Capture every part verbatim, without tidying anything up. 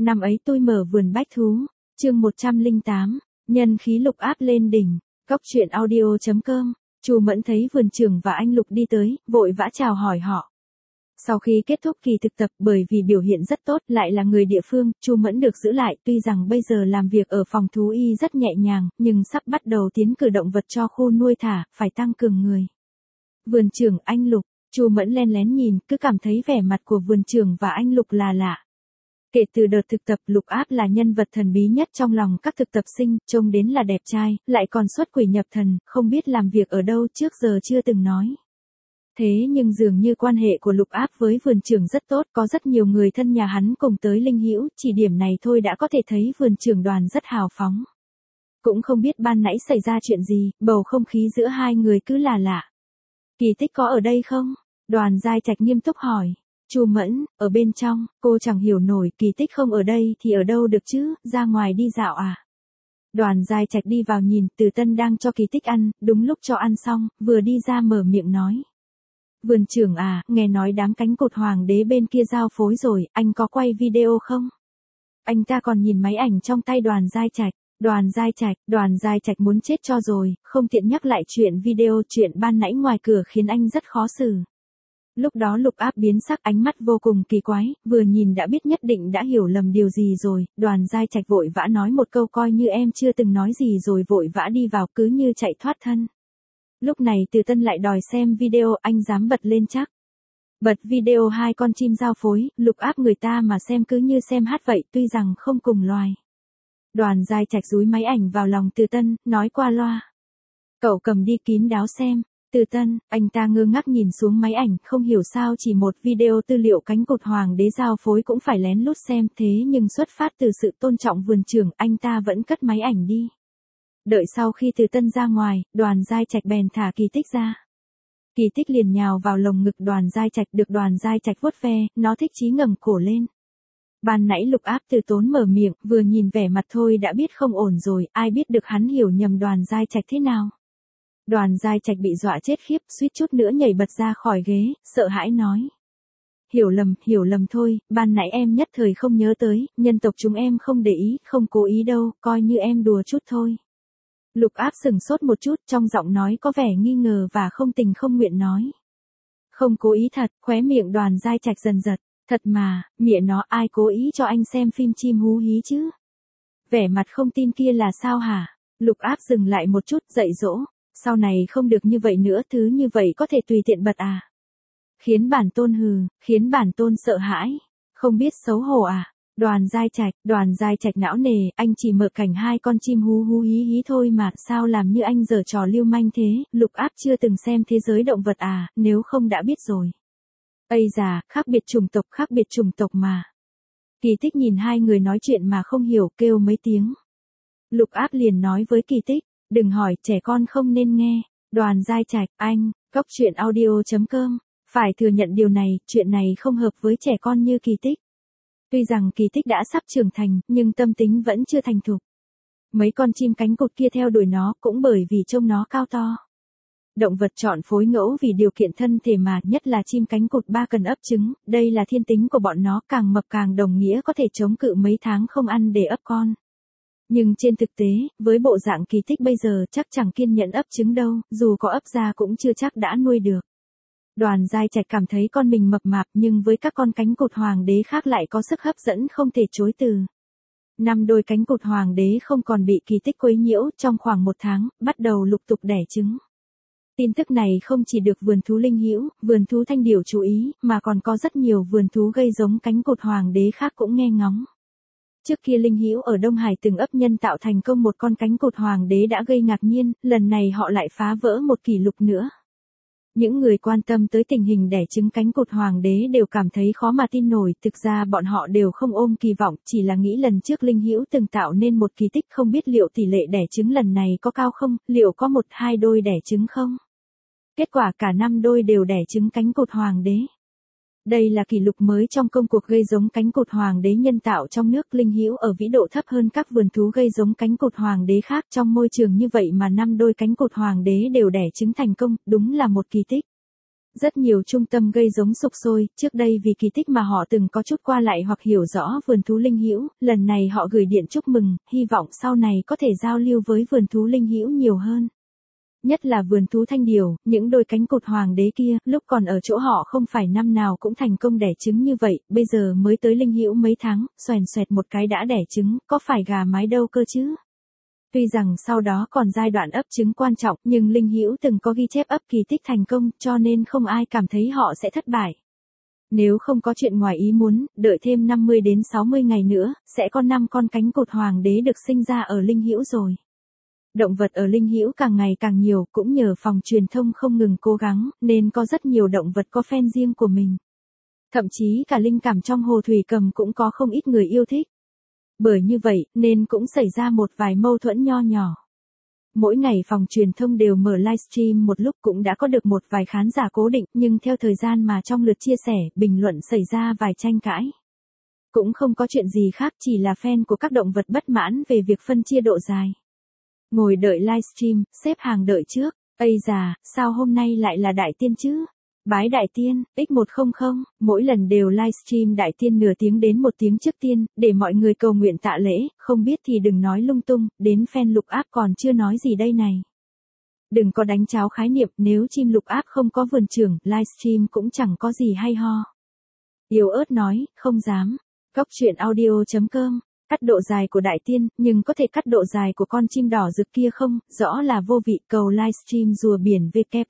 Năm ấy tôi mở vườn bách thú, chương một trăm lẻ tám, nhân khí Lục Áp lên đỉnh, cóc truyện audio chấm com. Chu Mẫn thấy vườn trưởng và anh Lục đi tới, vội vã chào hỏi họ. Sau khi kết thúc kỳ thực tập, bởi vì biểu hiện rất tốt, lại là người địa phương, Chu Mẫn được giữ lại, tuy rằng bây giờ làm việc ở phòng thú y rất nhẹ nhàng, nhưng sắp bắt đầu tiến cử động vật cho khu nuôi thả, phải tăng cường người. Vườn trưởng, anh Lục, Chu Mẫn len lén nhìn, cứ cảm thấy vẻ mặt của vườn trưởng và anh Lục là lạ. Kể từ đợt thực tập, Lục Áp là nhân vật thần bí nhất trong lòng các thực tập sinh, trông đến là đẹp trai, lại còn xuất quỷ nhập thần, không biết làm việc ở đâu trước giờ chưa từng nói. Thế nhưng dường như quan hệ của Lục Áp với vườn trưởng rất tốt, có rất nhiều người thân nhà hắn cùng tới Linh Hữu, chỉ điểm này thôi đã có thể thấy vườn trưởng Đoàn rất hào phóng. Cũng không biết ban nãy xảy ra chuyện gì, bầu không khí giữa hai người cứ là lạ. Kỳ Tích có ở đây không? Đoàn Giai Trạch nghiêm túc hỏi. Chu Mẫn, ở bên trong, cô chẳng hiểu nổi, Kỳ Tích không ở đây thì ở đâu được chứ, ra ngoài đi dạo à? Đoàn Giai Trạch đi vào nhìn, Từ Tân đang cho Kỳ Tích ăn, đúng lúc cho ăn xong, vừa đi ra mở miệng nói. Vườn trưởng à, nghe nói đám cánh cụt hoàng đế bên kia giao phối rồi, anh có quay video không? Anh ta còn nhìn máy ảnh trong tay Đoàn Giai Trạch. Đoàn Giai Trạch, Đoàn Giai Trạch muốn chết cho rồi, không tiện nhắc lại chuyện video, chuyện ban nãy ngoài cửa khiến anh rất khó xử. Lúc đó Lục Áp biến sắc, ánh mắt vô cùng kỳ quái, vừa nhìn đã biết nhất định đã hiểu lầm điều gì rồi. Đoàn Giai Trạch vội vã nói một câu coi như em chưa từng nói gì rồi vội vã đi vào, cứ như chạy thoát thân. Lúc này Từ Tân lại đòi xem video, anh dám bật lên chắc. Bật video hai con chim giao phối, Lục Áp người ta mà xem cứ như xem hát vậy, tuy rằng không cùng loài. Đoàn Giai Trạch dúi máy ảnh vào lòng Từ Tân, nói qua loa. Cậu cầm đi kín đáo xem. Từ Tân, anh ta ngơ ngác nhìn xuống máy ảnh, không hiểu sao chỉ một video tư liệu cánh cụt hoàng đế giao phối cũng phải lén lút xem, thế nhưng xuất phát từ sự tôn trọng vườn trưởng, anh ta vẫn cất máy ảnh đi. Đợi sau khi Từ Tân ra ngoài, Đoàn Giai Trạch bèn thả Kỳ Tích ra. Kỳ Tích liền nhào vào lồng ngực Đoàn Giai Trạch, được Đoàn Giai Trạch vuốt ve, nó thích chí ngẩng cổ lên. Ban nãy Lục Áp từ tốn mở miệng, vừa nhìn vẻ mặt thôi đã biết không ổn rồi, ai biết được hắn hiểu nhầm Đoàn Giai Trạch thế nào. Đoàn Giai Trạch bị dọa chết khiếp, suýt chút nữa nhảy bật ra khỏi ghế, sợ hãi nói. Hiểu lầm, hiểu lầm thôi, ban nãy em nhất thời không nhớ tới, nhân tộc chúng em không để ý, không cố ý đâu, coi như em đùa chút thôi. Lục Áp sừng sốt một chút, trong giọng nói có vẻ nghi ngờ và không tình không nguyện nói. Không cố ý thật, khóe miệng Đoàn Giai Trạch dần giật, thật mà, mẹ nó ai cố ý cho anh xem phim chim hú hí chứ? Vẻ mặt không tin kia là sao hả? Lục Áp dừng lại một chút, dạy dỗ. Sau này không được như vậy nữa, thứ như vậy có thể tùy tiện bật à? Khiến bản tôn hừ, khiến bản tôn sợ hãi, không biết xấu hổ à? Đoàn Giai Trạch, Đoàn Giai Trạch não nề, anh chỉ mở cảnh hai con chim hú hú hí hí thôi mà, sao làm như anh giở trò lưu manh thế? Lục Áp chưa từng xem thế giới động vật à, nếu không đã biết rồi. Ây già, khác biệt chủng tộc, khác biệt chủng tộc mà. Kỳ Tích nhìn hai người nói chuyện mà không hiểu, kêu mấy tiếng. Lục Áp liền nói với Kỳ Tích. Đừng hỏi, trẻ con không nên nghe. Đoàn Giai Trạch, anh, cóc truyện audio chấm com. Phải thừa nhận điều này, chuyện này không hợp với trẻ con như Kỳ Tích. Tuy rằng Kỳ Tích đã sắp trưởng thành, nhưng tâm tính vẫn chưa thành thục. Mấy con chim cánh cụt kia theo đuổi nó cũng bởi vì trông nó cao to. Động vật chọn phối ngẫu vì điều kiện thân thể mà, nhất là chim cánh cụt ba cần ấp trứng, đây là thiên tính của bọn nó, càng mập càng đồng nghĩa có thể chống cự mấy tháng không ăn để ấp con. Nhưng trên thực tế, với bộ dạng Kỳ Tích bây giờ chắc chẳng kiên nhẫn ấp trứng đâu, dù có ấp ra cũng chưa chắc đã nuôi được. Đoàn Giai Trạch cảm thấy con mình mập mạp nhưng với các con cánh cụt hoàng đế khác lại có sức hấp dẫn không thể chối từ. Năm đôi cánh cụt hoàng đế không còn bị Kỳ Tích quấy nhiễu, trong khoảng một tháng, bắt đầu lục tục đẻ trứng. Tin tức này không chỉ được vườn thú Linh Hữu, vườn thú Thanh Điểu chú ý, mà còn có rất nhiều vườn thú gây giống cánh cụt hoàng đế khác cũng nghe ngóng. Trước kia Linh Hữu ở Đông Hải từng ấp nhân tạo thành công một con cánh cụt hoàng đế đã gây ngạc nhiên, lần này họ lại phá vỡ một kỷ lục nữa. Những người quan tâm tới tình hình đẻ trứng cánh cụt hoàng đế đều cảm thấy khó mà tin nổi, thực ra bọn họ đều không ôm kỳ vọng, chỉ là nghĩ lần trước Linh Hữu từng tạo nên một kỳ tích, không biết liệu tỷ lệ đẻ trứng lần này có cao không, liệu có một hai đôi đẻ trứng không. Kết quả cả năm đôi đều đẻ trứng cánh cụt hoàng đế. Đây là kỷ lục mới trong công cuộc gây giống cánh cụt hoàng đế nhân tạo trong nước. Linh Hữu ở vĩ độ thấp hơn các vườn thú gây giống cánh cụt hoàng đế khác, trong môi trường như vậy mà năm đôi cánh cụt hoàng đế đều đẻ trứng thành công, đúng là một kỳ tích. Rất nhiều trung tâm gây giống sục sôi, trước đây vì kỳ tích mà họ từng có chút qua lại hoặc hiểu rõ vườn thú linh hữu, lần này họ gửi điện chúc mừng, hy vọng sau này có thể giao lưu với vườn thú linh hữu nhiều hơn. Nhất là vườn thú thanh điểu, những đôi cánh cụt hoàng đế kia, lúc còn ở chỗ họ không phải năm nào cũng thành công đẻ trứng như vậy, bây giờ mới tới linh hữu mấy tháng, xoèn xoẹt một cái đã đẻ trứng, có phải gà mái đâu cơ chứ? Tuy rằng sau đó còn giai đoạn ấp trứng quan trọng, nhưng linh hữu từng có ghi chép ấp kỳ tích thành công, cho nên không ai cảm thấy họ sẽ thất bại. Nếu không có chuyện ngoài ý muốn, đợi thêm năm mươi đến sáu mươi ngày nữa, sẽ có năm con cánh cụt hoàng đế được sinh ra ở linh hữu rồi. Động vật ở linh hữu càng ngày càng nhiều, cũng nhờ phòng truyền thông không ngừng cố gắng, nên có rất nhiều động vật có fan riêng của mình. Thậm chí cả linh cảm trong hồ thủy cầm cũng có không ít người yêu thích. Bởi như vậy, nên cũng xảy ra một vài mâu thuẫn nho nhỏ. Mỗi ngày phòng truyền thông đều mở livestream một lúc cũng đã có được một vài khán giả cố định, nhưng theo thời gian mà trong lượt chia sẻ, bình luận xảy ra vài tranh cãi. Cũng không có chuyện gì khác, chỉ là fan của các động vật bất mãn về việc phân chia độ dài. Ngồi đợi livestream, xếp hàng đợi trước, ây già, sao hôm nay lại là đại tiên chứ? Bái đại tiên, x một trăm, mỗi lần đều livestream đại tiên nửa tiếng đến một tiếng trước tiên, để mọi người cầu nguyện tạ lễ, không biết thì đừng nói lung tung, đến fan lục áp còn chưa nói gì đây này. Đừng có đánh cháo khái niệm, nếu chim lục áp không có vườn trưởng, livestream cũng chẳng có gì hay ho. Yếu ớt nói, không dám. Góc truyện audio chấm com, cắt độ dài của đại tiên, nhưng có thể cắt độ dài của con chim đỏ rực kia không, rõ là vô vị, cầu livestream rùa biển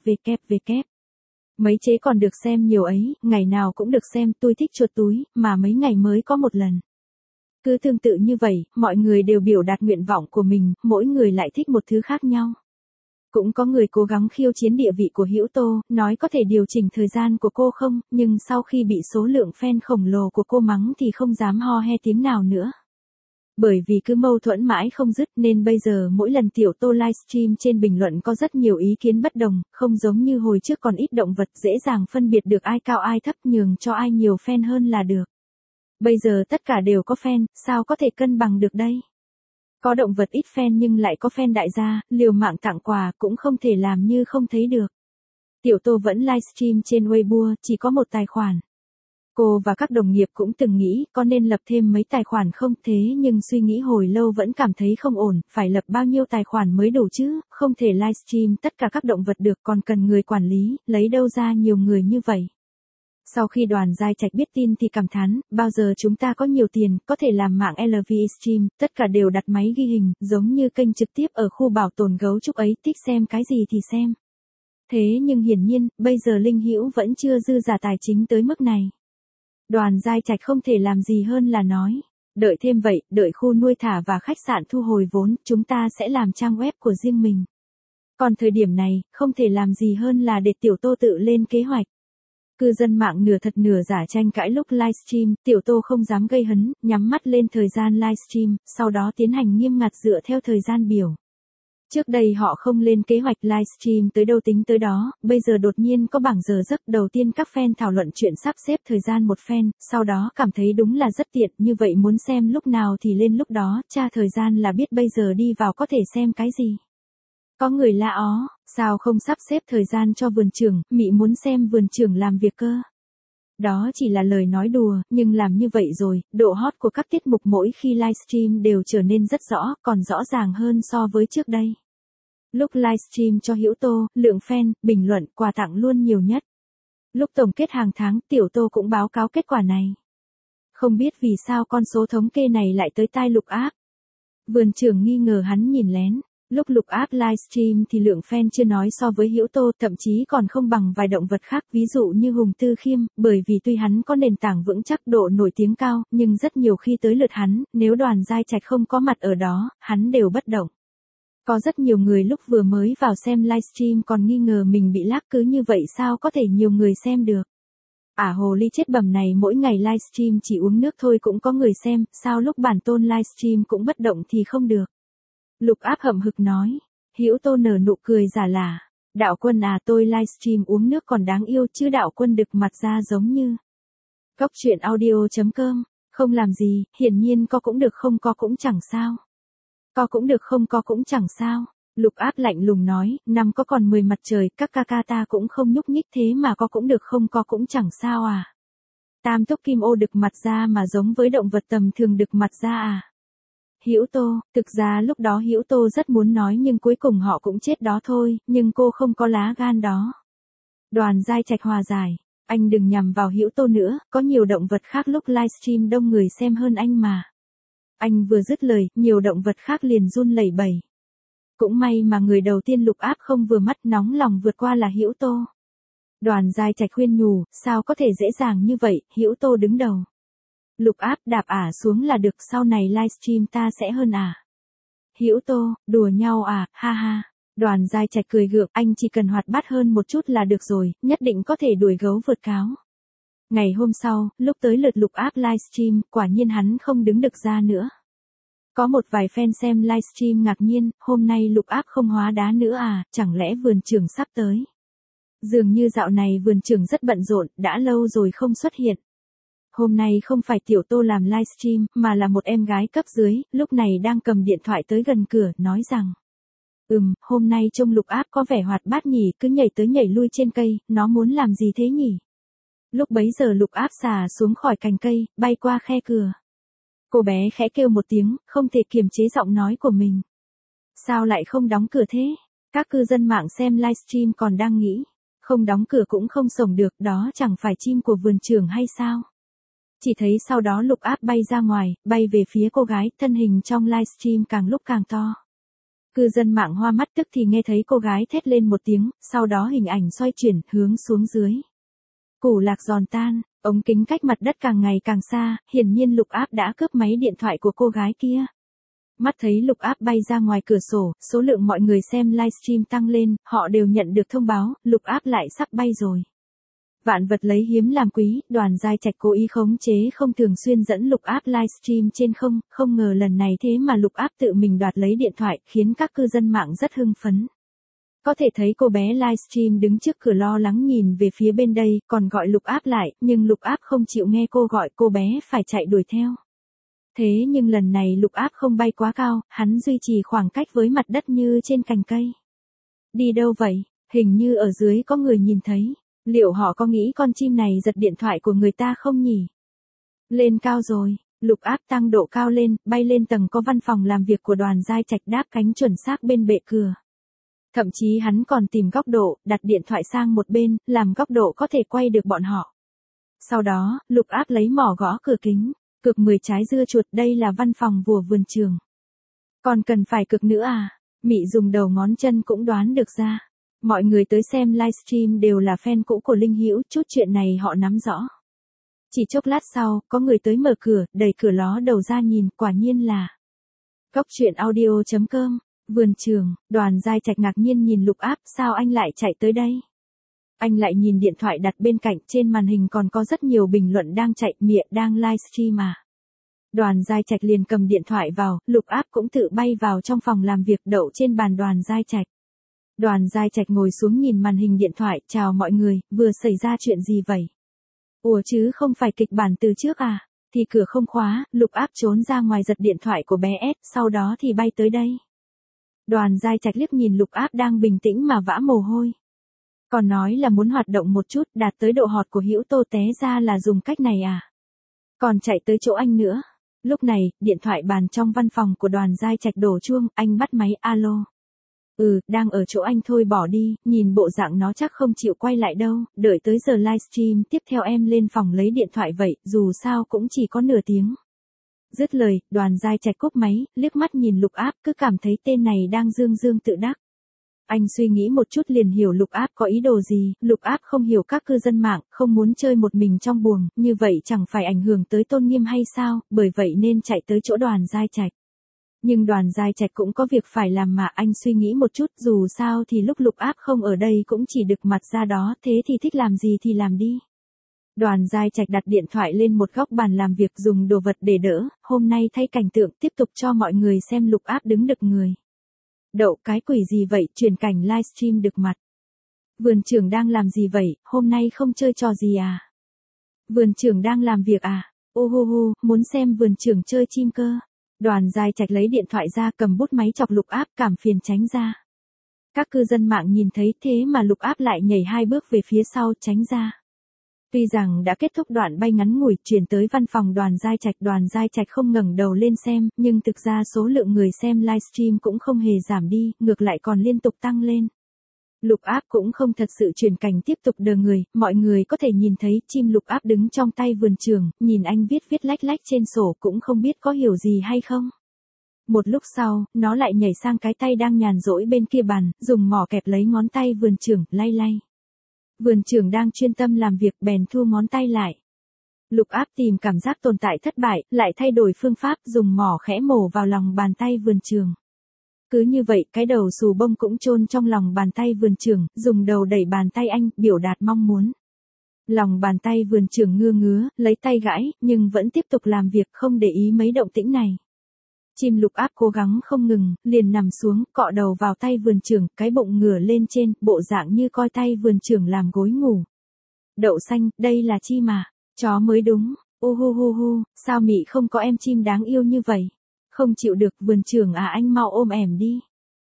www. Mấy chế còn được xem nhiều ấy, ngày nào cũng được xem, tôi thích chuột túi, mà mấy ngày mới có một lần. Cứ tương tự như vậy, mọi người đều biểu đạt nguyện vọng của mình, mỗi người lại thích một thứ khác nhau. Cũng có người cố gắng khiêu chiến địa vị của Hữu Tô, nói có thể điều chỉnh thời gian của cô không, nhưng sau khi bị số lượng fan khổng lồ của cô mắng thì không dám ho he tiếng nào nữa. Bởi vì cứ mâu thuẫn mãi không dứt nên bây giờ mỗi lần Tiểu Tô livestream trên bình luận có rất nhiều ý kiến bất đồng, không giống như hồi trước còn ít động vật dễ dàng phân biệt được ai cao ai thấp, nhường cho ai nhiều fan hơn là được. Bây giờ tất cả đều có fan, sao có thể cân bằng được đây? Có động vật ít fan nhưng lại có fan đại gia, liều mạng tặng quà cũng không thể làm như không thấy được. Tiểu Tô vẫn livestream trên Weibo, chỉ có một tài khoản. Cô và các đồng nghiệp cũng từng nghĩ có nên lập thêm mấy tài khoản không, thế nhưng suy nghĩ hồi lâu vẫn cảm thấy không ổn, phải lập bao nhiêu tài khoản mới đủ chứ, không thể livestream tất cả các động vật được, còn cần người quản lý, lấy đâu ra nhiều người như vậy. Sau khi Đoàn Giai Trạch biết tin thì cảm thán, bao giờ chúng ta có nhiều tiền, có thể làm mạng lờ vê stream, tất cả đều đặt máy ghi hình, giống như kênh trực tiếp ở khu bảo tồn gấu trúc ấy, thích xem cái gì thì xem. Thế nhưng hiển nhiên, bây giờ Linh Hữu vẫn chưa dư giả tài chính tới mức này. Đoàn Giai Trạch không thể làm gì hơn là nói, đợi thêm vậy, đợi khu nuôi thả và khách sạn thu hồi vốn, chúng ta sẽ làm trang web của riêng mình. Còn thời điểm này, không thể làm gì hơn là để Tiểu Tô tự lên kế hoạch. Cư dân mạng nửa thật nửa giả tranh cãi lúc livestream, Tiểu Tô không dám gây hấn, nhắm mắt lên thời gian livestream, sau đó tiến hành nghiêm ngặt dựa theo thời gian biểu. Trước đây họ không lên kế hoạch livestream tới đâu tính tới đó, bây giờ đột nhiên có bảng giờ giấc, đầu tiên các fan thảo luận chuyện sắp xếp thời gian một fan, sau đó cảm thấy đúng là rất tiện, như vậy muốn xem lúc nào thì lên lúc đó, tra thời gian là biết bây giờ đi vào có thể xem cái gì. Có người la ó, sao không sắp xếp thời gian cho vườn trưởng, mị muốn xem vườn trưởng làm việc cơ. Đó chỉ là lời nói đùa, nhưng làm như vậy rồi, độ hot của các tiết mục mỗi khi livestream đều trở nên rất rõ, còn rõ ràng hơn so với trước đây. Lúc livestream cho Hữu Tô, lượng fan, bình luận, quà tặng luôn nhiều nhất. Lúc tổng kết hàng tháng, Tiểu Tô cũng báo cáo kết quả này. Không biết vì sao con số thống kê này lại tới tai Lục Áp. Vườn trưởng nghi ngờ hắn nhìn lén. Lúc Lục Áp livestream thì lượng fan chưa nói so với Hữu Tô, thậm chí còn không bằng vài động vật khác, ví dụ như Hùng Tư Khiêm, bởi vì tuy hắn có nền tảng vững chắc, độ nổi tiếng cao, nhưng rất nhiều khi tới lượt hắn, nếu Đoàn Giai Trạch không có mặt ở đó, hắn đều bất động. Có rất nhiều người lúc vừa mới vào xem livestream còn nghi ngờ mình bị lag, cứ như vậy sao có thể nhiều người xem được. Ả hồ ly chết bầm này mỗi ngày livestream chỉ uống nước thôi cũng có người xem, sao lúc bản tôn livestream cũng bất động thì không được. Lục Áp hậm hực nói. Hữu Tô nở nụ cười giả lả. Đạo Quân à, tôi livestream uống nước còn đáng yêu chứ Đạo Quân đực mặt ra giống như. Góc truyện audio chấm com, không làm gì, hiển nhiên có cũng được không có cũng chẳng sao. Có cũng được không có cũng chẳng sao. Lục Áp lạnh lùng nói, năm có còn mười mặt trời, các ca ca ta cũng không nhúc nhích thế mà có cũng được không có cũng chẳng sao à. Tam túc kim ô đực mặt ra mà giống với động vật tầm thường đực mặt ra à. Hữu Tô, thực ra lúc đó Hữu Tô rất muốn nói nhưng cuối cùng họ cũng chết đó thôi, nhưng cô không có lá gan đó. Đoàn Giai Trạch hòa giải, anh đừng nhằm vào Hữu Tô nữa, có nhiều động vật khác lúc livestream đông người xem hơn anh mà. Anh vừa dứt lời, nhiều động vật khác liền run lẩy bẩy. Cũng may mà người đầu tiên Lục Áp không vừa mắt nóng lòng vượt qua là Hữu Tô. Đoàn Giai Trạch khuyên nhủ, sao có thể dễ dàng như vậy, Hữu Tô đứng đầu. Lục Áp đạp ả xuống là được, sau này livestream ta sẽ hơn ả. Hữu Tô, đùa nhau à, ha ha. Đoàn Giai Trạch cười gượng, anh chỉ cần hoạt bát hơn một chút là được rồi, nhất định có thể đuổi gấu vượt cáo. Ngày hôm sau, lúc tới lượt Lục Áp livestream, quả nhiên hắn không đứng được ra nữa. Có một vài fan xem livestream ngạc nhiên, hôm nay Lục Áp không hóa đá nữa à, chẳng lẽ vườn trưởng sắp tới. Dường như dạo này vườn trưởng rất bận rộn, đã lâu rồi không xuất hiện. Hôm nay không phải Tiểu Tô làm livestream, mà là một em gái cấp dưới, lúc này đang cầm điện thoại tới gần cửa, nói rằng. Ừm, hôm nay trông Lục Áp có vẻ hoạt bát nhỉ, cứ nhảy tới nhảy lui trên cây, nó muốn làm gì thế nhỉ? Lúc bấy giờ Lục Áp xà xuống khỏi cành cây, bay qua khe cửa. Cô bé khẽ kêu một tiếng, không thể kiềm chế giọng nói của mình. Sao lại không đóng cửa thế? Các cư dân mạng xem livestream còn đang nghĩ. Không đóng cửa cũng không sổng được, đó chẳng phải chim của vườn trưởng hay sao? Chỉ thấy sau đó Lục Áp bay ra ngoài, bay về phía cô gái, thân hình trong livestream càng lúc càng to. Cư dân mạng hoa mắt tức thì nghe thấy cô gái thét lên một tiếng, sau đó hình ảnh xoay chuyển, hướng xuống dưới. Củ lạc giòn tan, ống kính cách mặt đất càng ngày càng xa, hiển nhiên Lục Áp đã cướp máy điện thoại của cô gái kia. Mắt thấy Lục Áp bay ra ngoài cửa sổ, số lượng mọi người xem livestream tăng lên, họ đều nhận được thông báo, Lục Áp lại sắp bay rồi. Vạn vật lấy hiếm làm quý, Đoàn Giai Trạch cố ý khống chế không thường xuyên dẫn Lục Áp livestream trên không, không ngờ lần này thế mà Lục Áp tự mình đoạt lấy điện thoại, khiến các cư dân mạng rất hưng phấn. Có thể thấy cô bé livestream đứng trước cửa lo lắng nhìn về phía bên đây, còn gọi Lục Áp lại, nhưng Lục Áp không chịu nghe cô gọi, cô bé phải chạy đuổi theo. Thế nhưng lần này Lục Áp không bay quá cao, hắn duy trì khoảng cách với mặt đất như trên cành cây. Đi đâu vậy? Hình như ở dưới có người nhìn thấy. Liệu họ có nghĩ con chim này giật điện thoại của người ta không nhỉ? Lên cao rồi, Lục Áp tăng độ cao lên, bay lên tầng có văn phòng làm việc của Đoàn Giai Trạch, đáp cánh chuẩn xác bên bệ cửa. Thậm chí hắn còn tìm góc độ, đặt điện thoại sang một bên, làm góc độ có thể quay được bọn họ. Sau đó, Lục Áp lấy mỏ gõ cửa kính, cực mười trái dưa chuột, đây là văn phòng của vườn trường. Còn cần phải cực nữa à? Mị dùng đầu ngón chân cũng đoán được ra. Mọi người tới xem livestream đều là fan cũ của Linh Hữu, chút chuyện này họ nắm rõ. Chỉ chốc lát sau, có người tới mở cửa, đẩy cửa ló đầu ra nhìn, quả nhiên là Cốc truyện audio chấm com. Vườn trường, Đoàn Giai Trạch ngạc nhiên nhìn Lục Áp, sao anh lại chạy tới đây? Anh lại nhìn điện thoại đặt bên cạnh, trên màn hình còn có rất nhiều bình luận đang chạy, mịa đang livestream mà. Đoàn Giai Trạch liền cầm điện thoại vào, Lục Áp cũng tự bay vào trong phòng làm việc đậu trên bàn Đoàn Giai Trạch. Đoàn Giai Trạch ngồi xuống nhìn màn hình điện thoại, chào mọi người, vừa xảy ra chuyện gì vậy? Ủa chứ không phải kịch bản từ trước à? Thì cửa không khóa, Lục Áp trốn ra ngoài giật điện thoại của bé S, sau đó thì bay tới đây. Đoàn Giai Trạch liếc nhìn Lục Áp đang bình tĩnh mà vã mồ hôi. Còn nói là muốn hoạt động một chút, đạt tới độ hot của Hữu Tô, té ra là dùng cách này à? Còn chạy tới chỗ anh nữa. Lúc này, điện thoại bàn trong văn phòng của Đoàn Giai Trạch đổ chuông, anh bắt máy, alo. Ừ, đang ở chỗ anh thôi, bỏ đi, nhìn bộ dạng nó chắc không chịu quay lại đâu, đợi tới giờ livestream tiếp theo em lên phòng lấy điện thoại vậy, dù sao cũng chỉ có nửa tiếng. Dứt lời, Đoàn Giai Trạch cúp máy, liếc mắt nhìn Lục Áp, cứ cảm thấy tên này đang dương dương tự đắc. Anh suy nghĩ một chút liền hiểu Lục Áp có ý đồ gì, Lục Áp không hiểu các cư dân mạng, không muốn chơi một mình trong buồng, như vậy chẳng phải ảnh hưởng tới tôn nghiêm hay sao, bởi vậy nên chạy tới chỗ Đoàn Giai Trạch. Nhưng Đoàn Giai Trạch cũng có việc phải làm mà, anh suy nghĩ một chút, dù sao thì lúc Lục Áp không ở đây cũng chỉ được mặt ra đó, thế thì thích làm gì thì làm đi. Đoàn Giai Trạch đặt điện thoại lên một góc bàn làm việc, dùng đồ vật để đỡ, hôm nay thay cảnh tượng, tiếp tục cho mọi người xem Lục Áp đứng đực người. Đậu cái quỷ gì vậy, chuyển cảnh livestream đực mặt. Vườn trưởng đang làm gì vậy, hôm nay không chơi trò gì à? Vườn trưởng đang làm việc à? Ô hô hô, muốn xem vườn trưởng chơi chim cơ. Đoàn Giai Trạch lấy điện thoại ra, cầm bút máy chọc Lục Áp, cảm phiền tránh ra. Các cư dân mạng nhìn thấy thế mà Lục Áp lại nhảy hai bước về phía sau tránh ra. Tuy rằng đã kết thúc đoạn bay ngắn ngủi chuyển tới văn phòng Đoàn Giai Trạch, Đoàn Giai Trạch không ngẩng đầu lên xem, nhưng thực ra số lượng người xem livestream cũng không hề giảm đi, ngược lại còn liên tục tăng lên. Lục Áp cũng không thật sự chuyển cảnh tiếp tục đờ người, mọi người có thể nhìn thấy chim Lục Áp đứng trong tay vườn trường, nhìn anh viết viết lách lách trên sổ cũng không biết có hiểu gì hay không. Một lúc sau, nó lại nhảy sang cái tay đang nhàn rỗi bên kia bàn, dùng mỏ kẹp lấy ngón tay vườn trưởng, lay lay. Vườn trưởng đang chuyên tâm làm việc bèn thu ngón tay lại. Lục Áp tìm cảm giác tồn tại thất bại, lại thay đổi phương pháp dùng mỏ khẽ mổ vào lòng bàn tay vườn trưởng. Cứ như vậy, cái đầu xù bông cũng chôn trong lòng bàn tay vườn trưởng, dùng đầu đẩy bàn tay anh, biểu đạt mong muốn. Lòng bàn tay vườn trưởng ngưa ngứa, lấy tay gãi, nhưng vẫn tiếp tục làm việc không để ý mấy động tĩnh này. Chim Lục Áp cố gắng không ngừng, liền nằm xuống, cọ đầu vào tay vườn trưởng, cái bụng ngửa lên trên, bộ dạng như coi tay vườn trưởng làm gối ngủ. Đậu xanh, đây là chim mà, chó mới đúng, u hu hu hu, sao mị không có em chim đáng yêu như vậy? Không chịu được vườn trưởng à, anh mau ôm ẻm đi.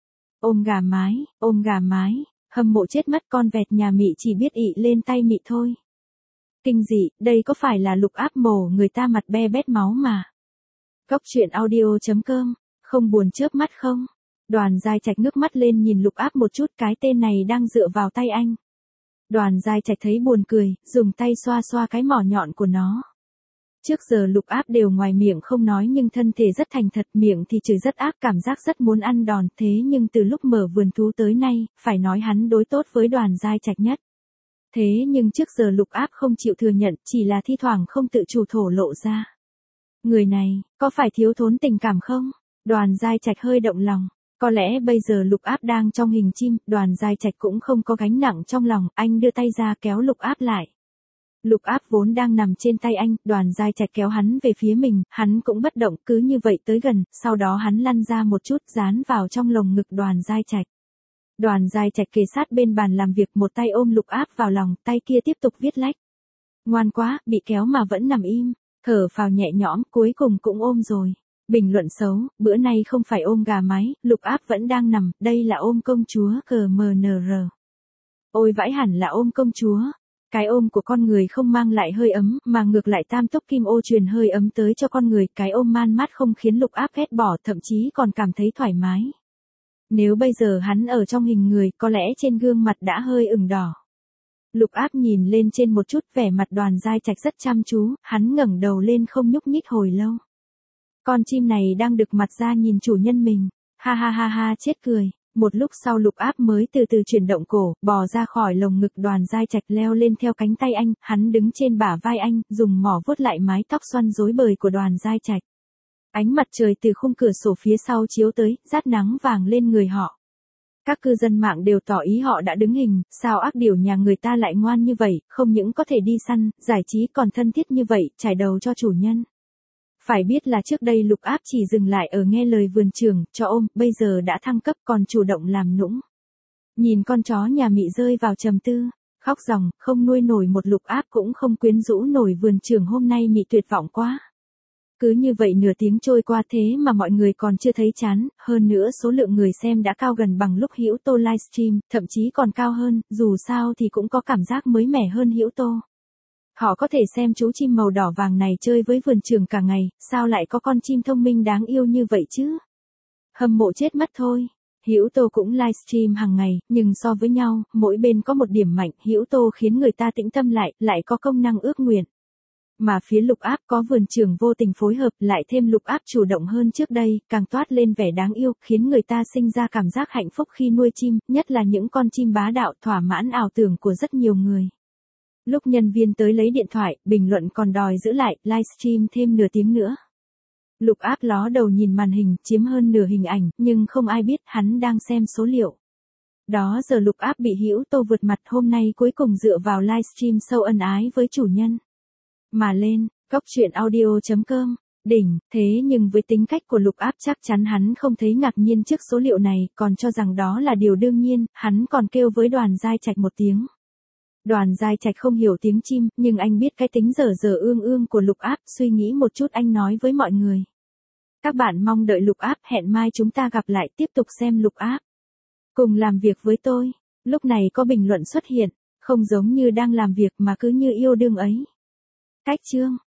Ôm gà mái, ôm gà mái, hâm mộ chết mất, con vẹt nhà mị chỉ biết ị lên tay mị thôi. Kinh dị, đây có phải là Lục Áp mổ người ta mặt be bét máu mà. Góc truyện audio chấm com, không buồn chớp mắt không? Đoàn Giai Trạch ngước mắt lên nhìn Lục Áp một chút, cái tên này đang dựa vào tay anh. Đoàn Giai Trạch thấy buồn cười, dùng tay xoa xoa cái mỏ nhọn của nó. Trước giờ Lục Áp đều ngoài miệng không nói nhưng thân thể rất thành thật, miệng thì chửi rất ác, cảm giác rất muốn ăn đòn, thế nhưng từ lúc mở vườn thú tới nay, phải nói hắn đối tốt với Đoàn Giai Trạch nhất. Thế nhưng trước giờ Lục Áp không chịu thừa nhận, chỉ là thi thoảng không tự chủ thổ lộ ra. Người này, có phải thiếu thốn tình cảm không? Đoàn Giai Trạch hơi động lòng. Có lẽ bây giờ Lục Áp đang trong hình chim, Đoàn Giai Trạch cũng không có gánh nặng trong lòng, anh đưa tay ra kéo Lục Áp lại. Lục Áp vốn đang nằm trên tay anh, Đoàn Giai Trạch kéo hắn về phía mình, hắn cũng bất động, cứ như vậy tới gần, sau đó hắn lăn ra một chút, dán vào trong lồng ngực Đoàn Giai Trạch. Đoàn Giai Trạch kề sát bên bàn làm việc, một tay ôm Lục Áp vào lòng, tay kia tiếp tục viết lách. Ngoan quá, bị kéo mà vẫn nằm im. Thở phào nhẹ nhõm, cuối cùng cũng ôm rồi. Bình luận xấu, bữa nay không phải ôm gà mái, Lục Áp vẫn đang nằm, đây là ôm công chúa cờ mờ nờ rờ. Ôi vãi, hẳn là ôm công chúa. Cái ôm của con người không mang lại hơi ấm, mà ngược lại tam tốc kim ô truyền hơi ấm tới cho con người, cái ôm man mát không khiến Lục Áp ghét bỏ, thậm chí còn cảm thấy thoải mái. Nếu bây giờ hắn ở trong hình người, có lẽ trên gương mặt đã hơi ửng đỏ. Lục Áp nhìn lên trên một chút, vẻ mặt Đoàn Giai Trạch rất chăm chú, hắn ngẩng đầu lên không nhúc nhích hồi lâu. Con chim này đang đực mặt ra nhìn chủ nhân mình, ha ha ha ha, chết cười. Một lúc sau Lục Áp mới từ từ chuyển động cổ, bò ra khỏi lồng ngực Đoàn Giai Trạch, leo lên theo cánh tay anh, hắn đứng trên bả vai anh, dùng mỏ vuốt lại mái tóc xoăn rối bời của Đoàn Giai Trạch. Ánh mặt trời từ khung cửa sổ phía sau chiếu tới, rát nắng vàng lên người họ. Các cư dân mạng đều tỏ ý họ đã đứng hình, sao ác điểu nhà người ta lại ngoan như vậy, không những có thể đi săn, giải trí còn thân thiết như vậy, trải đầu cho chủ nhân. Phải biết là trước đây Lục Áp chỉ dừng lại ở nghe lời vườn trưởng, cho ôm, bây giờ đã thăng cấp còn chủ động làm nũng. Nhìn con chó nhà mị rơi vào trầm tư, khóc ròng, không nuôi nổi một Lục Áp cũng không quyến rũ nổi vườn trưởng, hôm nay mị tuyệt vọng quá. Cứ như vậy nửa tiếng trôi qua thế mà mọi người còn chưa thấy chán, hơn nữa số lượng người xem đã cao gần bằng lúc Hữu Tô livestream, thậm chí còn cao hơn, dù sao thì cũng có cảm giác mới mẻ hơn Hữu Tô. Họ có thể xem chú chim màu đỏ vàng này chơi với vườn trường cả ngày, sao lại có con chim thông minh đáng yêu như vậy chứ? Hâm mộ chết mất thôi. Hữu Tô cũng livestream hàng ngày, nhưng so với nhau, mỗi bên có một điểm mạnh, Hữu Tô khiến người ta tĩnh tâm lại, lại có công năng ước nguyện. Mà phía Lục Áp có vườn trường vô tình phối hợp, lại thêm Lục Áp chủ động hơn trước đây, càng toát lên vẻ đáng yêu, khiến người ta sinh ra cảm giác hạnh phúc khi nuôi chim, nhất là những con chim bá đạo, thỏa mãn ảo tưởng của rất nhiều người. Lúc nhân viên tới lấy điện thoại, bình luận còn đòi giữ lại, livestream thêm nửa tiếng nữa. Lục Áp ló đầu nhìn màn hình, chiếm hơn nửa hình ảnh, nhưng không ai biết hắn đang xem số liệu. Đó giờ Lục Áp bị Hữu Tô vượt mặt, hôm nay cuối cùng dựa vào livestream sâu ân ái với chủ nhân. Mà lên, góc truyện audio chấm com, đỉnh, thế nhưng với tính cách của Lục Áp chắc chắn hắn không thấy ngạc nhiên trước số liệu này, còn cho rằng đó là điều đương nhiên, hắn còn kêu với Đoàn Giai Trạch một tiếng. Đoàn Giai Trạch không hiểu tiếng chim, nhưng anh biết cái tính dở dở ương ương của Lục Áp, suy nghĩ một chút anh nói với mọi người. Các bạn mong đợi Lục Áp, hẹn mai chúng ta gặp lại tiếp tục xem Lục Áp. Cùng làm việc với tôi. Lúc này có bình luận xuất hiện, không giống như đang làm việc mà cứ như yêu đương ấy. Cách chương.